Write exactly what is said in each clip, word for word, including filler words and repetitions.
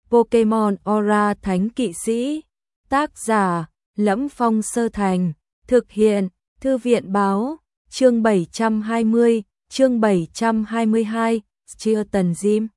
Pokemon Aura Thánh Kỵ Sĩ. Tác giả Lẫm Phong Sơ Thành. Thực hiện Thư viện Báo. Chương bảy trăm hai mươi, chương bảy trăm hai mươi hai, Chia Tần Gym.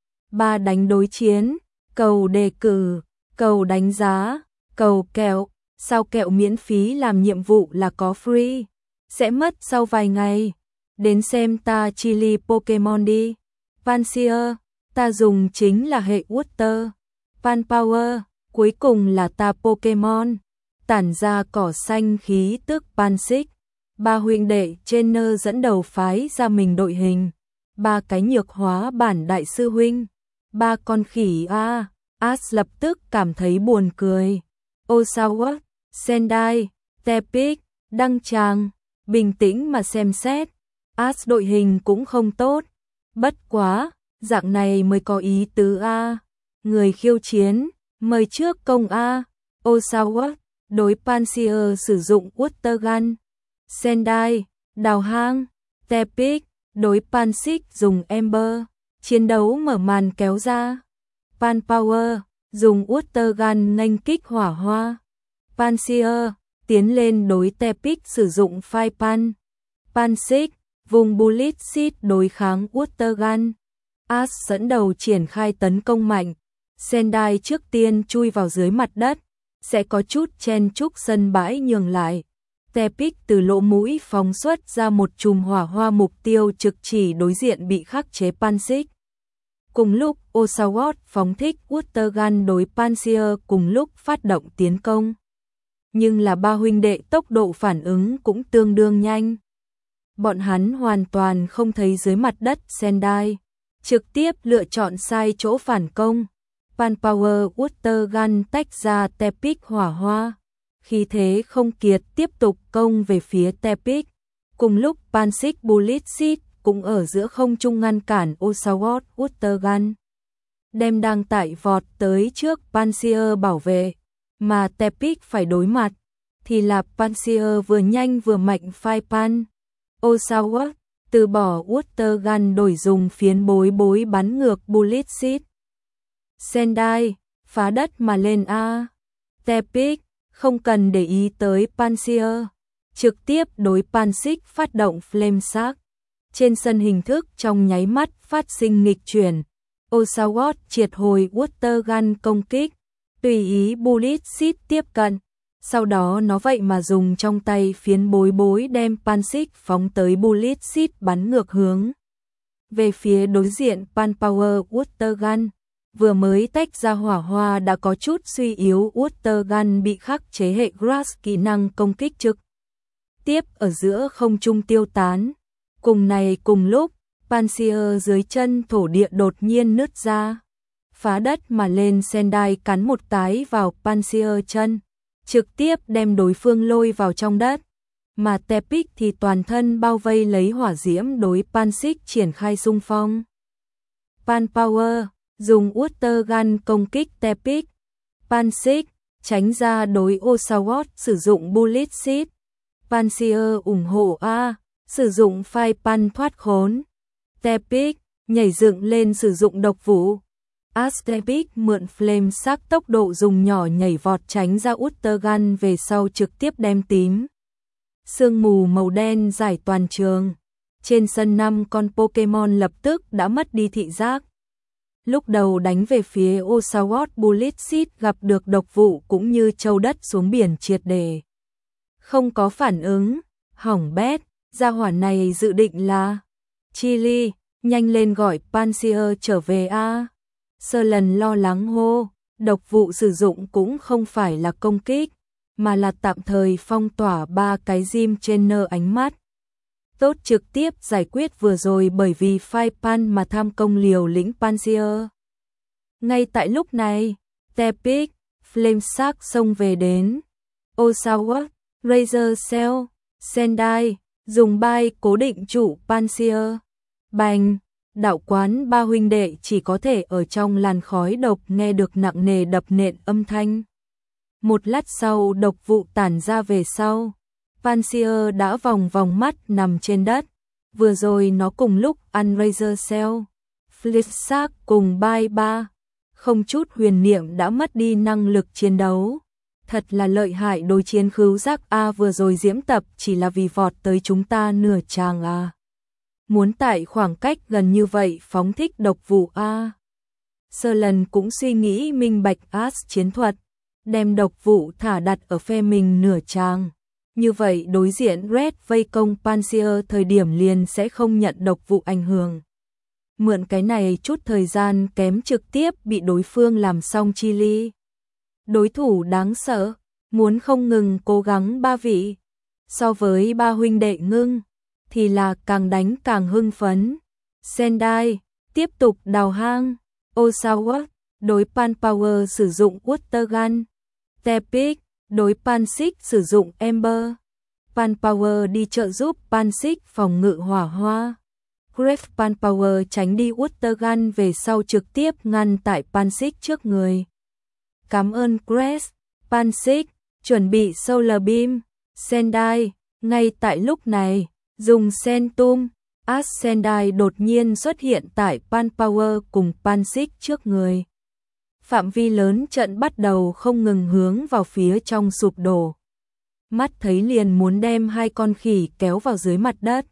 Ba đánh đối chiến, cầu đề cử, cầu đánh giá, cầu kẹo. Sao kẹo miễn phí làm nhiệm vụ là có free? Sẽ mất sau vài ngày. Đến xem ta chili Pokemon đi. Pansear, ta dùng chính là hệ Water. Panpower, cuối cùng là ta Pokemon. Tản ra cỏ xanh khí tức Pansic. Ba huynh đệ trainer dẫn đầu phái ra mình đội hình. Ba cái nhược hóa bản đại sư huynh. Ba con khỉ a. Ash lập tức cảm thấy buồn cười. Osawa, Sendai, Tepic, Đăng Tràng, bình tĩnh mà xem xét. Ash đội hình cũng không tốt. Bất quá, dạng này mới có ý tứ a. Người khiêu chiến, mời trước công a. Osawa, đối Pansear sử dụng Water Gun. Sendai, đào hang. Tepic, đối Pansic dùng Ember. Chiến đấu mở màn kéo ra. Panpower, dùng Water Gun nghênh kích hỏa hoa. Pansear, tiến lên đối Tepic sử dụng Fire Pan. Pansic, vùng Bullet Seed đối kháng Water Gun. Ash dẫn đầu triển khai tấn công mạnh. Sendai trước tiên chui vào dưới mặt đất, sẽ có chút chen chúc sân bãi nhường lại. Tepic từ lỗ mũi phóng xuất ra một chùm hỏa hoa mục tiêu trực chỉ đối diện bị khắc chế Pansic. Cùng lúc Osawa phóng thích Water Gun đối Pansear cùng lúc phát động tiến công. Nhưng là ba huynh đệ tốc độ phản ứng cũng tương đương nhanh. Bọn hắn hoàn toàn không thấy dưới mặt đất Sendai, trực tiếp lựa chọn sai chỗ phản công. Panpower Water Gun tách ra Tepic hỏa hoa. Khi thế không kiệt tiếp tục công về phía Tepic. Cùng lúc Pansic Bullet Seed cũng ở giữa không trung ngăn cản Osawa Water Gun. Đem đang tại vọt tới trước Pansear bảo vệ, mà Tepic phải đối mặt, thì là Pansear vừa nhanh vừa mạnh Fire Pan. Osawa từ bỏ Water Gun đổi dùng phiến bối bối bắn ngược Bullet Seed. Sendai, phá đất mà lên a. Tepic, không cần để ý tới Pansear, trực tiếp đối Pansic phát động Flame Sack. Trên sân hình thức trong nháy mắt phát sinh nghịch chuyển. Osawa triệt hồi Water Gun công kích, tùy ý Bullet Seed tiếp cận. Sau đó nó vậy mà dùng trong tay phiến bối bối đem Pansic phóng tới Bullet Seed bắn ngược hướng. Về phía đối diện Panpower Water Gun, vừa mới tách ra hỏa hoa đã có chút suy yếu. Water Gun bị khắc chế hệ Grass kỹ năng công kích trực tiếp ở giữa không trung tiêu tán. Cùng này cùng lúc, Pansear dưới chân thổ địa đột nhiên nứt ra. Phá đất mà lên Sendai cắn một cái vào Pansear chân, trực tiếp đem đối phương lôi vào trong đất. Mà Tepic thì toàn thân bao vây lấy hỏa diễm đối Pansic triển khai xung phong. Panpower dùng Water Gun công kích Tepic. Pansic tránh ra đối Osawa sử dụng Bullet Seed. Pansear ủng hộ A, sử dụng Fire Pan thoát khốn. Tepic nhảy dựng lên sử dụng độc vũ. Ash Tepic mượn Flame Sack tốc độ dùng nhỏ nhảy vọt tránh ra Water Gun về sau trực tiếp đem tím sương mù màu đen giải toàn trường. Trên sân năm con Pokemon lập tức đã mất đi thị giác. Lúc đầu đánh về phía Osawa Bullet Seed gặp được độc vụ cũng như châu đất xuống biển triệt đề. Không có phản ứng, hỏng bét, gia hỏa này dự định là Chili, nhanh lên gọi Pansear trở về a. Sơ lần lo lắng hô, độc vụ sử dụng cũng không phải là công kích, mà là tạm thời phong tỏa ba cái gym trainer ánh mắt. Tốt trực tiếp giải quyết vừa rồi bởi vì Fire Pan mà tham công liều lĩnh Pansear. Ngay tại lúc này, Tepic, Flame Sack xông về đến. Osawa, Razor Cell, Sendai, dùng bay cố định trụ Pansear. Bành, đạo quán ba huynh đệ chỉ có thể ở trong làn khói độc nghe được nặng nề đập nện âm thanh. Một lát sau độc vụ tản ra về sau. Pansear đã vòng vòng mắt nằm trên đất. Vừa rồi nó cùng lúc ăn Razor Cell, Flame Sack cùng bay ba. không chút huyền niệm đã mất đi năng lực chiến đấu. Thật là lợi hại, đối chiến khứu giác A vừa rồi Diễm Tập chỉ là vì vọt tới chúng ta nửa tràng à. Muốn tại khoảng cách gần như vậy phóng thích độc vụ A. Sơ lần cũng suy nghĩ minh bạch As chiến thuật, đem độc vụ thả đặt ở phe mình nửa tràng. Như vậy đối diện Red vây công Panseer thời điểm liền sẽ không nhận độc vụ ảnh hưởng. Mượn cái này chút thời gian kém trực tiếp bị đối phương làm xong chi ly. Đối thủ đáng sợ, muốn không ngừng cố gắng ba vị. So với ba huynh đệ Ngưng, thì là càng đánh càng hưng phấn. Sendai, tiếp tục đào hang. Osawa, đối Pan Power sử dụng Water Gun. Tepic, đối Pansik sử dụng Ember. Pan Power đi trợ giúp Pansik phòng ngự hỏa hoa. Grave Pan Power tránh đi Water Gun về sau trực tiếp ngăn tại Pansik trước người. Cảm ơn Grace. Pansik, chuẩn bị Solar Beam. Sendai, ngay tại lúc này, dùng Sentum. As Sendai đột nhiên xuất hiện tại Pan Power cùng Pansik trước người. Phạm vi lớn trận bắt đầu không ngừng hướng vào phía trong sụp đổ. Mắt thấy liền muốn đem hai con khỉ kéo vào dưới mặt đất.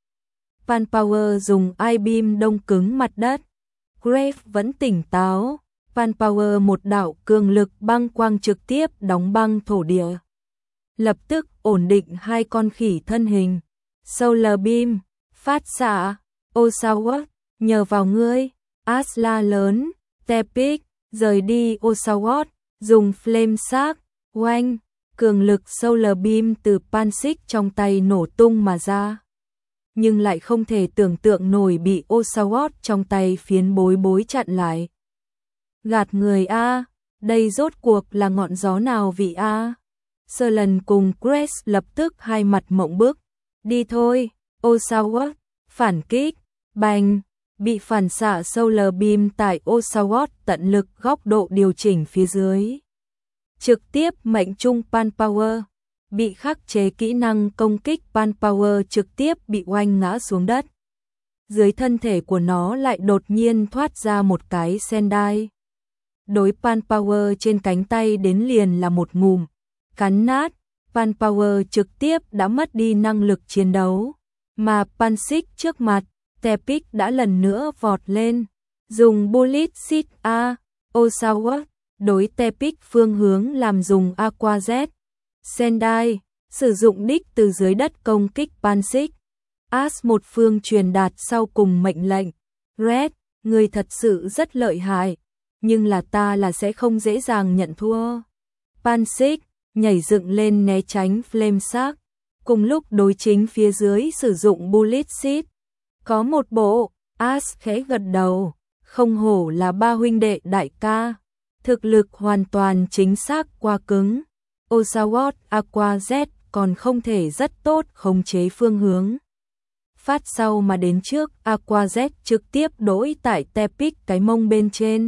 Pan Power dùng I-beam đông cứng mặt đất. Grave vẫn tỉnh táo. Pan Power một đạo cường lực băng quang trực tiếp đóng băng thổ địa. Lập tức ổn định hai con khỉ thân hình. Solar Beam, phát xạ. Osawa, nhờ vào ngươi. Asla lớn. Tepic, rời đi Osawa, dùng Flame Shark, oanh. Cường lực Solar Beam từ Pansik trong tay nổ tung mà ra. Nhưng lại không thể tưởng tượng nổi bị Osawa trong tay phiến bối bối chặn lại. Gạt người A, đây rốt cuộc là ngọn gió nào vị A? Sơ lần cùng Grace lập tức hai mặt mộng bức. Đi thôi, Osawa, phản kích, bành, bị phản xạ Solar Beam tại Osawa tận lực góc độ điều chỉnh phía dưới. Trực tiếp mệnh trung Pan Power, bị khắc chế kỹ năng công kích Pan Power trực tiếp bị oanh ngã xuống đất. Dưới thân thể của nó lại đột nhiên thoát ra một cái Sendai. Đối Pan Power trên cánh tay đến liền là một ngụm, cắn nát. Pan Power trực tiếp đã mất đi năng lực chiến đấu. Mà Pansik trước mặt, Tepic đã lần nữa vọt lên. Dùng Bullet Seed A, Osawa, đối Tepic phương hướng làm dùng Aqua Jet. Sendai, sử dụng đích từ dưới đất công kích Pansik. As một phương truyền đạt sau cùng mệnh lệnh. Red, người thật sự rất lợi hại, nhưng là ta là sẽ không dễ dàng nhận thua. Pansik, nhảy dựng lên né tránh Flame Shark. Cùng lúc đối chính phía dưới sử dụng Bullet Seed. Có một bộ, As khẽ gật đầu, không hổ là ba huynh đệ đại ca. Thực lực hoàn toàn chính xác qua cứng. Osawa Aqua Jet còn không thể rất tốt khống chế phương hướng. Phát sau mà đến trước, Aqua Jet trực tiếp đối tại Tepic cái mông bên trên.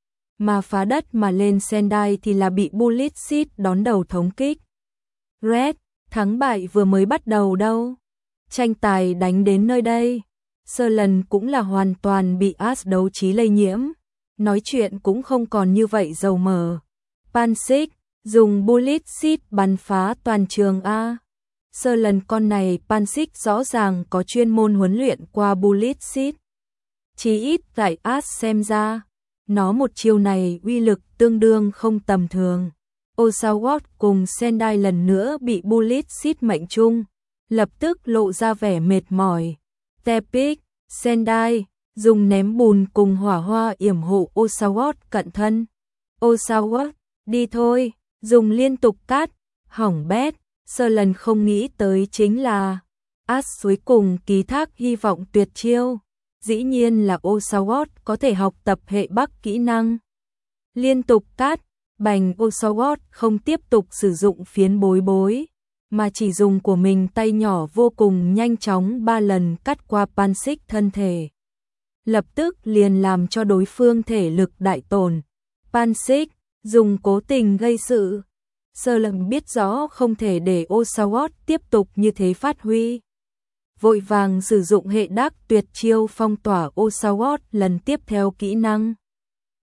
Mà phá đất mà lên Sendai thì là bị Bullet Seed đón đầu thống kích. Red, thắng bại vừa mới bắt đầu đâu. Tranh tài đánh đến nơi đây. Sơ lần cũng là hoàn toàn bị As đấu trí lây nhiễm. Nói chuyện cũng không còn như vậy dầu mờ. Pansik, dùng Bullet Seed bắn phá toàn trường A. Sơ lần con này Pansik rõ ràng có chuyên môn huấn luyện qua Bullet Seed. Chỉ ít tại As xem ra, nó một chiêu này uy lực tương đương không tầm thường. Osawa cùng Sendai lần nữa bị Bullet Seed mệnh trung, lập tức lộ ra vẻ mệt mỏi. Tepic, Sendai, dùng ném bùn cùng hỏa hoa yểm hộ Osawa cận thân. Osawa, đi thôi, dùng liên tục cát, hỏng bét. Sơ lần không nghĩ tới chính là As cuối cùng ký thác hy vọng tuyệt chiêu. Dĩ nhiên là Osawa có thể học tập hệ bắc kỹ năng. Liên tục cát, bành. Osawa không tiếp tục sử dụng phiến bối bối, mà chỉ dùng của mình tay nhỏ vô cùng nhanh chóng ba lần cắt qua Pansik thân thể. Lập tức liền làm cho đối phương thể lực đại tổn. Pansik, dùng cố tình gây sự. Sơ lần biết rõ không thể để Osawa tiếp tục như thế phát huy. Vội vàng sử dụng hệ đắc tuyệt chiêu phong tỏa Osawa lần tiếp theo kỹ năng.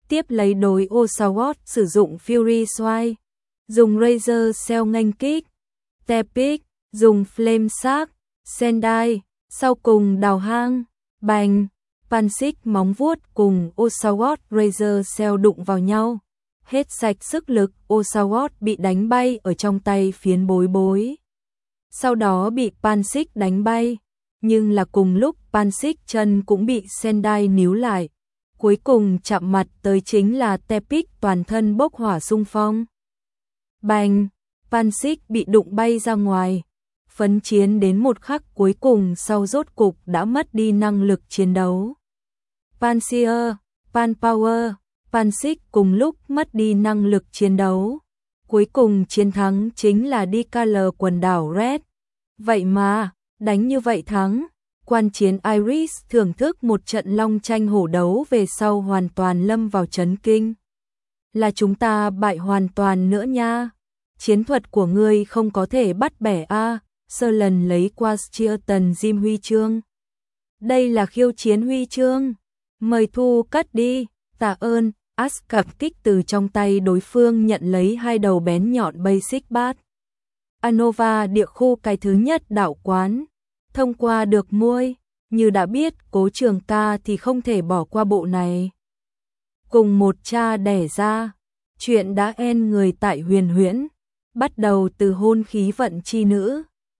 Tiếp lấy đối Osagot sử dụng Fury Sword, dùng Razor Shell nghênh kích, Tepic dùng Flame Shark, Sendai, sau cùng đào hang, bành, Pansik móng vuốt cùng Osagot Razor Shell đụng vào nhau, hết sạch sức lực, Osagot bị đánh bay ở trong tay phiến bối bối. Sau đó bị Pansik đánh bay, nhưng là cùng lúc Pansik chân cũng bị Sendai níu lại. Cuối cùng chạm mặt tới chính là Tepic toàn thân bốc hỏa xung phong. Bành, Pansik bị đụng bay ra ngoài. Phấn chiến đến một khắc cuối cùng sau rốt cục đã mất đi năng lực chiến đấu. Panseer, Panpower, Pansik cùng lúc mất đi năng lực chiến đấu. Cuối cùng chiến thắng chính là đê ca lờ quần đảo Red. Vậy mà, đánh như vậy thắng. Quan chiến Iris thưởng thức một trận long tranh hổ đấu về sau hoàn toàn lâm vào chấn kinh. Là chúng ta bại hoàn toàn nữa nha. Chiến thuật của ngươi không có thể bắt bẻ a. Sơ lần lấy qua Cheerton Gym huy chương. Đây là khiêu chiến huy chương. Mời thu cất đi. Tạ ơn. Ascap kích từ trong tay đối phương nhận lấy hai đầu bén nhọn basic bat. Anova địa khu cái thứ nhất đạo quán. Thông qua được muôi, như đã biết Cố Trường Ca thì không thể bỏ qua bộ này. Cùng một cha đẻ ra, chuyện đã en người tại Huyền Huyễn, bắt đầu từ hôn khí vận chi nữ.